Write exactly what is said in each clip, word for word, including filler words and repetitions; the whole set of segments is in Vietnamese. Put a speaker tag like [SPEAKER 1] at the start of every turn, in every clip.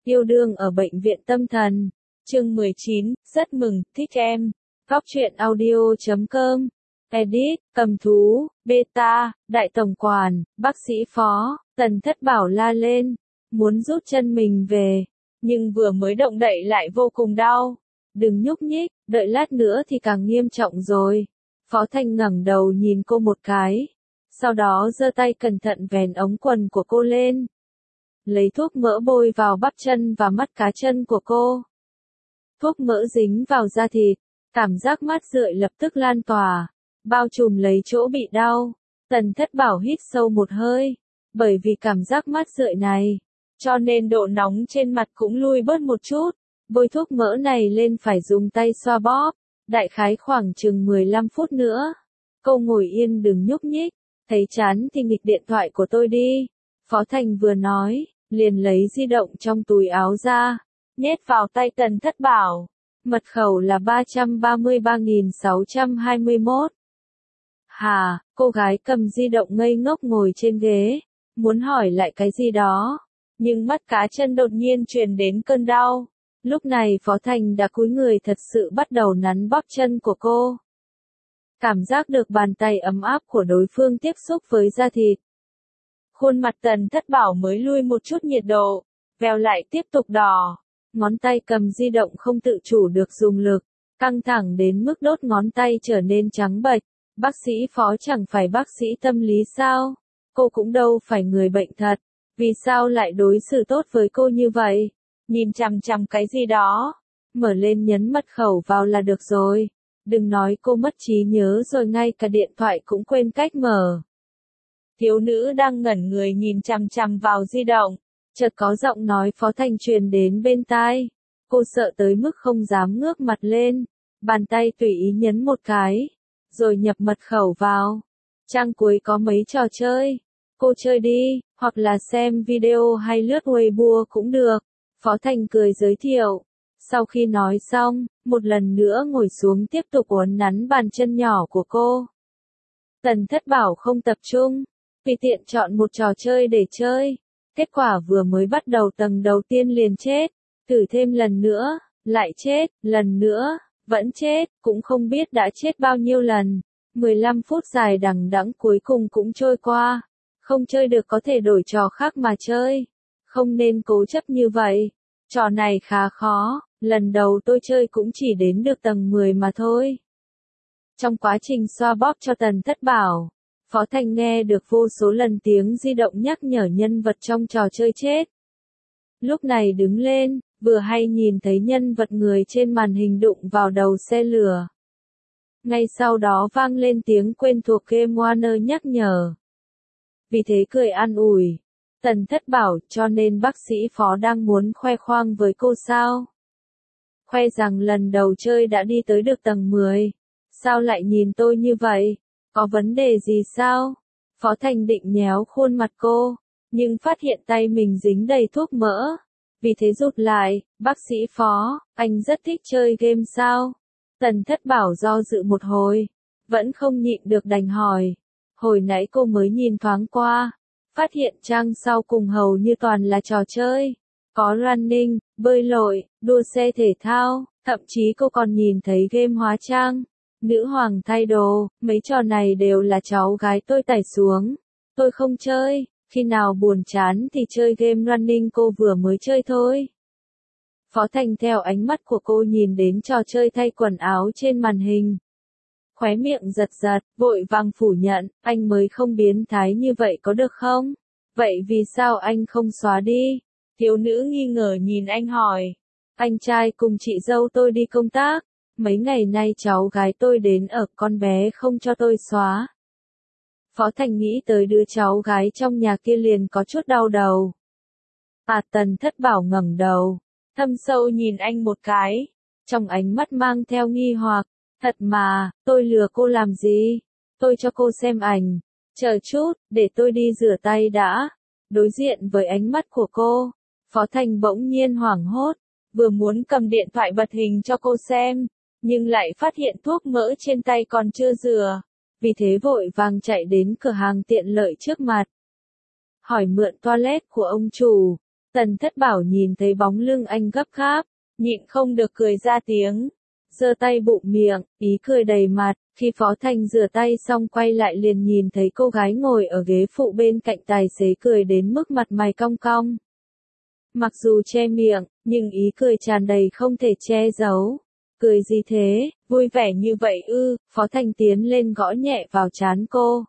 [SPEAKER 1] Yêu đương ở bệnh viện tâm thần. Chương mười chín, rất mừng, thích em. Góc truyện audio chấm com. Edit, cầm thú, beta, đại tổng quản, bác sĩ phó, Tần Thất Bảo la lên, muốn rút chân mình về, nhưng vừa mới động đậy lại vô cùng đau. Đừng nhúc nhích, đợi lát nữa thì càng nghiêm trọng rồi. Phó Thanh ngẩng đầu nhìn cô một cái, sau đó giơ tay cẩn thận vén ống quần của cô lên. Lấy thuốc mỡ bôi vào bắp chân và mắt cá chân của cô. Thuốc mỡ dính vào da thịt, cảm giác mát rượi lập tức lan tỏa, bao trùm lấy chỗ bị đau. Tần Thất Bảo hít sâu một hơi, bởi vì cảm giác mát rượi này, cho nên độ nóng trên mặt cũng lui bớt một chút. Bôi thuốc mỡ này lên phải dùng tay xoa bóp, đại khái khoảng chừng mười lăm phút nữa. Cô ngồi yên đừng nhúc nhích, thấy chán thì nghịch điện thoại của tôi đi. Phó Thành vừa nói, liền lấy di động trong túi áo ra, nhét vào tay Tần Thất Bảo. Mật khẩu là ba ba ba nghìn sáu trăm hai mươi mốt. Hà, cô gái cầm di động ngây ngốc ngồi trên ghế, muốn hỏi lại cái gì đó, nhưng mắt cá chân đột nhiên truyền đến cơn đau. Lúc này Phó Thành đã cúi người thật sự bắt đầu nắn bóp chân của cô. Cảm giác được bàn tay ấm áp của đối phương tiếp xúc với da thịt. Khuôn mặt Tần Thất Bảo mới lui một chút nhiệt độ, vèo lại tiếp tục đỏ. Ngón tay cầm di động không tự chủ được dùng lực, căng thẳng đến mức đốt ngón tay trở nên trắng bệch. Bác sĩ Phó chẳng phải bác sĩ tâm lý sao? Cô cũng đâu phải người bệnh thật, vì sao lại đối xử tốt với cô như vậy? Nhìn chằm chằm cái gì đó, mở lên nhấn mật khẩu vào là được rồi. Đừng nói cô mất trí nhớ rồi ngay cả điện thoại cũng quên cách mở. Thiếu nữ đang ngẩn người nhìn chằm chằm vào di động, chợt có giọng nói Phó Thành truyền đến bên tai. Cô sợ tới mức không dám ngước mặt lên, bàn tay tùy ý nhấn một cái, rồi nhập mật khẩu vào. Trang cuối có mấy trò chơi, cô chơi đi, hoặc là xem video hay lướt Weibo cũng được. Phó Thành cười giới thiệu. Sau khi nói xong, một lần nữa ngồi xuống tiếp tục uốn nắn bàn chân nhỏ của cô. Tần Thất Bảo không tập trung, vì tiện chọn một trò chơi để chơi. Kết quả vừa mới bắt đầu tầng đầu tiên liền chết, thử thêm lần nữa, lại chết, lần nữa, vẫn chết, cũng không biết đã chết bao nhiêu lần. mười lăm phút dài đằng đẵng cuối cùng cũng trôi qua. Không chơi được có thể đổi trò khác mà chơi. Không nên cố chấp như vậy. Trò này khá khó, lần đầu tôi chơi cũng chỉ đến được tầng mười mà thôi. Trong quá trình xoa bóp cho Tần Thất Bảo, Phó Thành nghe được vô số lần tiếng di động nhắc nhở nhân vật trong trò chơi chết. Lúc này đứng lên, vừa hay nhìn thấy nhân vật người trên màn hình đụng vào đầu xe lửa. Ngay sau đó vang lên tiếng quen thuộc Game Warner nhắc nhở. Vì thế cười an ủi. Tần Thất Bảo, cho nên bác sĩ Phó đang muốn khoe khoang với cô sao? Khoe rằng lần đầu chơi đã đi tới được tầng mười. Sao lại nhìn tôi như vậy? Có vấn đề gì sao? Phó Thành định nhéo khuôn mặt cô, nhưng phát hiện tay mình dính đầy thuốc mỡ. Vì thế rụt lại, bác sĩ Phó, anh rất thích chơi game sao? Tần Thất Bảo do dự một hồi, vẫn không nhịn được đành hỏi. Hồi nãy cô mới nhìn thoáng qua, phát hiện trang sau cùng hầu như toàn là trò chơi. Có running, bơi lội, đua xe thể thao, thậm chí cô còn nhìn thấy game hóa trang. Nữ hoàng thay đồ, mấy trò này đều là cháu gái tôi tải xuống. Tôi không chơi, khi nào buồn chán thì chơi game running cô vừa mới chơi thôi. Phó Thành theo ánh mắt của cô nhìn đến trò chơi thay quần áo trên màn hình. Khóe miệng giật giật, vội vàng phủ nhận, anh mới không biến thái như vậy có được không? Vậy vì sao anh không xóa đi? Thiếu nữ nghi ngờ nhìn anh hỏi. Anh trai cùng chị dâu tôi đi công tác. Mấy ngày nay cháu gái tôi đến ở con bé không cho tôi xóa. Phó Thành nghĩ tới đứa cháu gái trong nhà kia liền có chút đau đầu. À Tần Thất Bảo ngẩng đầu, thâm sâu nhìn anh một cái, trong ánh mắt mang theo nghi hoặc. Thật mà, tôi lừa cô làm gì? Tôi cho cô xem ảnh. Chờ chút, để tôi đi rửa tay đã. Đối diện với ánh mắt của cô, Phó Thành bỗng nhiên hoảng hốt, vừa muốn cầm điện thoại bật hình cho cô xem, nhưng lại phát hiện thuốc mỡ trên tay còn chưa rửa. Vì thế vội vàng chạy đến cửa hàng tiện lợi trước mặt. Hỏi mượn toilet của ông chủ. Tần Thất Bảo nhìn thấy bóng lưng anh gấp gáp, nhịn không được cười ra tiếng. Giơ tay bụng miệng, ý cười đầy mặt, khi Phó Thành rửa tay xong quay lại liền nhìn thấy cô gái ngồi ở ghế phụ bên cạnh tài xế cười đến mức mặt mày cong cong. Mặc dù che miệng, nhưng ý cười tràn đầy không thể che giấu. Cười gì thế, vui vẻ như vậy ư, Phó Thành tiến lên gõ nhẹ vào trán cô.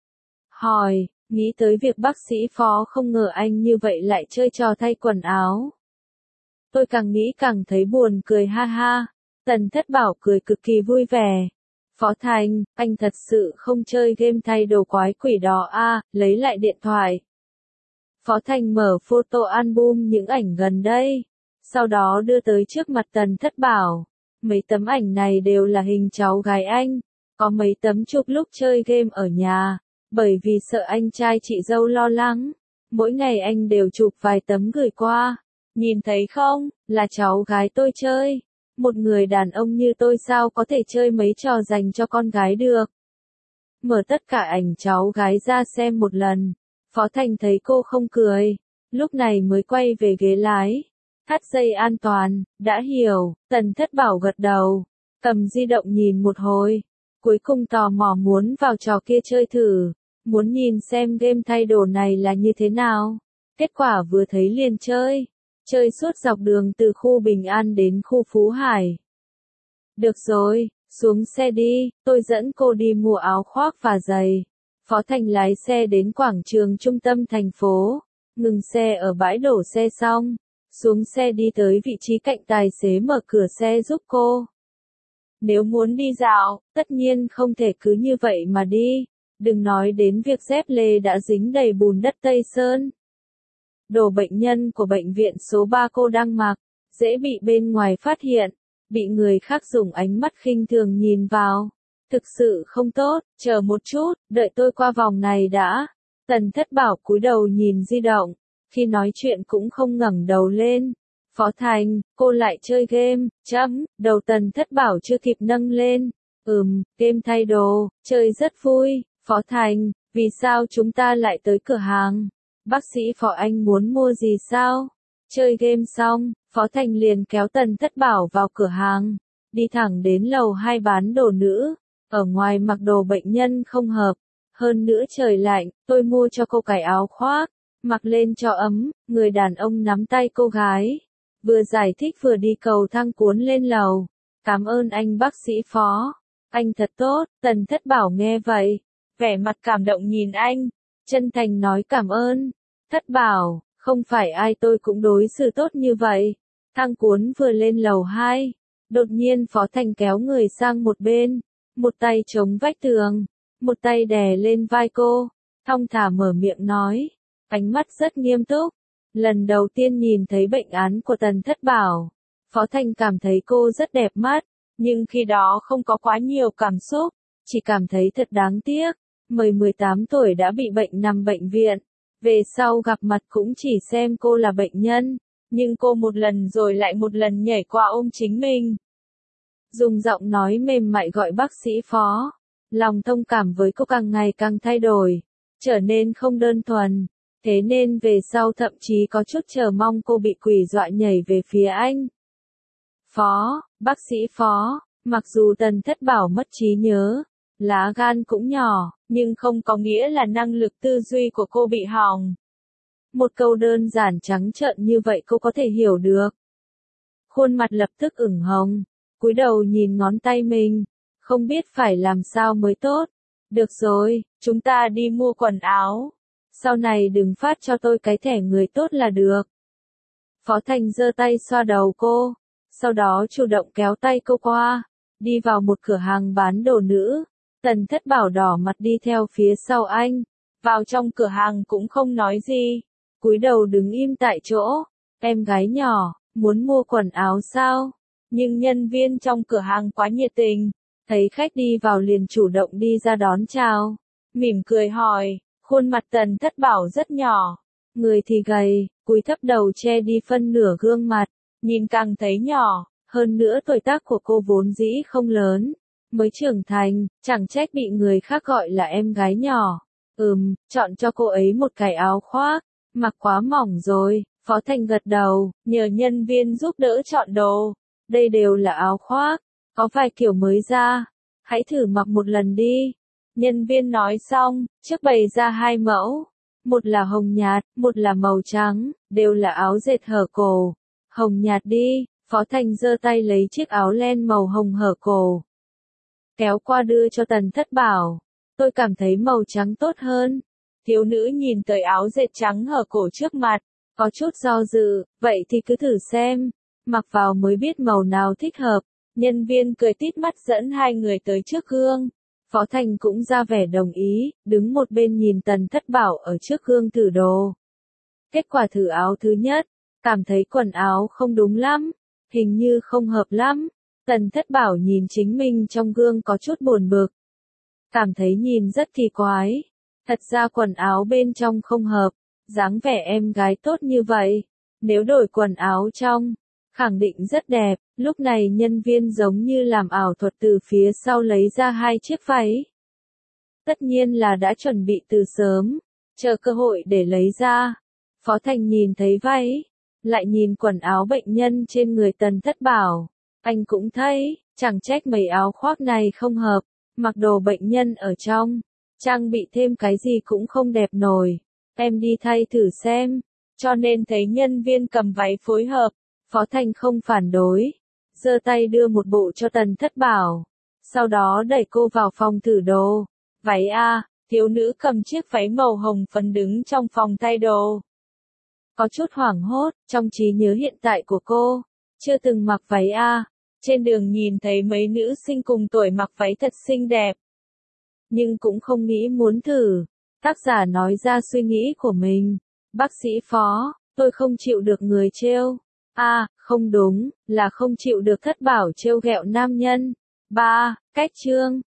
[SPEAKER 1] Hỏi, nghĩ tới việc bác sĩ Phó không ngờ anh như vậy lại chơi trò thay quần áo. Tôi càng nghĩ càng thấy buồn cười ha ha. Tần Thất Bảo cười cực kỳ vui vẻ. Phó Thành, anh thật sự không chơi game thay đồ quái quỷ đó à, lấy lại điện thoại. Phó Thành mở photo album những ảnh gần đây. Sau đó đưa tới trước mặt Tần Thất Bảo. Mấy tấm ảnh này đều là hình cháu gái anh. Có mấy tấm chụp lúc chơi game ở nhà. Bởi vì sợ anh trai chị dâu lo lắng. Mỗi ngày anh đều chụp vài tấm gửi qua. Nhìn thấy không, là cháu gái tôi chơi. Một người đàn ông như tôi sao có thể chơi mấy trò dành cho con gái được. Mở tất cả ảnh cháu gái ra xem một lần. Phó Thành thấy cô không cười. Lúc này mới quay về ghế lái. Thắt dây an toàn, đã hiểu, Tần Thất Bảo gật đầu. Cầm di động nhìn một hồi. Cuối cùng tò mò muốn vào trò kia chơi thử. Muốn nhìn xem game thay đồ này là như thế nào. Kết quả vừa thấy liền chơi. Chơi suốt dọc đường từ khu Bình An đến khu Phú Hải. Được rồi, xuống xe đi, tôi dẫn cô đi mua áo khoác và giày. Phó Thành lái xe đến quảng trường trung tâm thành phố. Ngừng xe ở bãi đổ xe xong. Xuống xe đi tới vị trí cạnh tài xế mở cửa xe giúp cô. Nếu muốn đi dạo, tất nhiên không thể cứ như vậy mà đi. Đừng nói đến việc dép lê đã dính đầy bùn đất Tây Sơn. Đồ bệnh nhân của bệnh viện số ba cô đang mặc, dễ bị bên ngoài phát hiện, bị người khác dùng ánh mắt khinh thường nhìn vào. Thực sự không tốt, chờ một chút, đợi tôi qua vòng này đã. Tần Thất Bảo cúi đầu nhìn di động, khi nói chuyện cũng không ngẩng đầu lên. Phó Thành, cô lại chơi game, chấm, đầu Tần Thất Bảo chưa kịp nâng lên. Ừm, game thay đồ, chơi rất vui. Phó Thành, vì sao chúng ta lại tới cửa hàng? Bác sĩ Phó anh muốn mua gì sao? Chơi game xong, Phó Thành liền kéo Tần Thất Bảo vào cửa hàng. Đi thẳng đến lầu hai bán đồ nữ. Ở ngoài mặc đồ bệnh nhân không hợp. Hơn nữa trời lạnh, tôi mua cho cô cái áo khoác. Mặc lên cho ấm, người đàn ông nắm tay cô gái. Vừa giải thích vừa đi cầu thang cuốn lên lầu. Cảm ơn anh bác sĩ Phó. Anh thật tốt, Tần Thất Bảo nghe vậy. Vẻ mặt cảm động nhìn anh. Chân thành nói cảm ơn. Thất Bảo, không phải ai tôi cũng đối xử tốt như vậy. Thang cuốn vừa lên lầu hai. Đột nhiên Phó Thành kéo người sang một bên. Một tay chống vách tường. Một tay đè lên vai cô. Thong thả mở miệng nói. Ánh mắt rất nghiêm túc. Lần đầu tiên nhìn thấy bệnh án của Tần Thất Bảo. Phó Thành cảm thấy cô rất đẹp mắt. Nhưng khi đó không có quá nhiều cảm xúc. Chỉ cảm thấy thật đáng tiếc. Mới mười tám tuổi đã bị bệnh nằm bệnh viện. Về sau gặp mặt cũng chỉ xem cô là bệnh nhân. Nhưng cô một lần rồi lại một lần nhảy qua ôm chính mình. Dùng giọng nói mềm mại gọi bác sĩ Phó. Lòng thông cảm với cô càng ngày càng thay đổi. Trở nên không đơn thuần. Thế nên về sau thậm chí có chút chờ mong cô bị quỷ dọa nhảy về phía anh. Phó, bác sĩ Phó, mặc dù Tần Thất Bảo mất trí nhớ, lá gan cũng nhỏ, nhưng không có nghĩa là năng lực tư duy của cô bị hỏng. Một câu đơn giản trắng trợn như vậy cô có thể hiểu được. Khuôn mặt lập tức ửng hồng, cúi đầu nhìn ngón tay mình, không biết phải làm sao mới tốt. Được rồi, chúng ta đi mua quần áo. Sau này đừng phát cho tôi cái thẻ người tốt là được. Phó Thành giơ tay xoa đầu cô, sau đó chủ động kéo tay cô qua, đi vào một cửa hàng bán đồ nữ. Tần Thất Bảo đỏ mặt đi theo phía sau anh, vào trong cửa hàng cũng không nói gì, cúi đầu đứng im tại chỗ. Em gái nhỏ, muốn mua quần áo sao? Nhưng nhân viên trong cửa hàng quá nhiệt tình, thấy khách đi vào liền chủ động đi ra đón chào, mỉm cười hỏi. Khuôn mặt Tần Thất Bảo rất nhỏ, người thì gầy, cúi thấp đầu che đi phân nửa gương mặt, nhìn càng thấy nhỏ, hơn nữa tuổi tác của cô vốn dĩ không lớn, mới trưởng thành, chẳng trách bị người khác gọi là em gái nhỏ. Ừm, chọn cho cô ấy một cái áo khoác, mặc quá mỏng rồi. Phó Thành gật đầu, nhờ nhân viên giúp đỡ chọn đồ. Đây đều là áo khoác, có vài kiểu mới ra. Hãy thử mặc một lần đi. Nhân viên nói xong, trước bày ra hai mẫu. Một là hồng nhạt, một là màu trắng, đều là áo dệt hở cổ. Hồng nhạt đi, Phó Thành giơ tay lấy chiếc áo len màu hồng hở cổ. Kéo qua đưa cho Tần Thất Bảo. Tôi cảm thấy màu trắng tốt hơn. Thiếu nữ nhìn tới áo dệt trắng hở cổ trước mặt, có chút do dự, vậy thì cứ thử xem. Mặc vào mới biết màu nào thích hợp. Nhân viên cười tít mắt dẫn hai người tới trước gương. Phó Thành cũng ra vẻ đồng ý, đứng một bên nhìn Tần Thất Bảo ở trước gương thử đồ. Kết quả thử áo thứ nhất, cảm thấy quần áo không đúng lắm, hình như không hợp lắm. Tần Thất Bảo nhìn chính mình trong gương có chút buồn bực. Cảm thấy nhìn rất kỳ quái. Thật ra quần áo bên trong không hợp, dáng vẻ em gái tốt như vậy. Nếu đổi quần áo trong, khẳng định rất đẹp. Lúc này nhân viên giống như làm ảo thuật từ phía sau lấy ra hai chiếc váy. Tất nhiên là đã chuẩn bị từ sớm, chờ cơ hội để lấy ra. Phó Thành nhìn thấy váy, lại nhìn quần áo bệnh nhân trên người Tần Thất Bảo. Anh cũng thấy, chẳng trách mấy áo khoác này không hợp, mặc đồ bệnh nhân ở trong, trang bị thêm cái gì cũng không đẹp nổi. Em đi thay thử xem, cho nên thấy nhân viên cầm váy phối hợp, Phó Thành không phản đối, giơ tay đưa một bộ cho Tần Thất Bảo, sau đó đẩy cô vào phòng thử đồ. Váy a, thiếu nữ cầm chiếc váy màu hồng phấn đứng trong phòng thay đồ. Có chút hoảng hốt, trong trí nhớ hiện tại của cô, chưa từng mặc váy a. Trên đường nhìn thấy mấy nữ sinh cùng tuổi mặc váy thật xinh đẹp, nhưng cũng không nghĩ muốn thử. Tác giả nói ra suy nghĩ của mình. Bác sĩ Phó, tôi không chịu được người trêu. A, không đúng, là không chịu được Thất Bảo trêu ghẹo nam nhân. Ba, cách chương.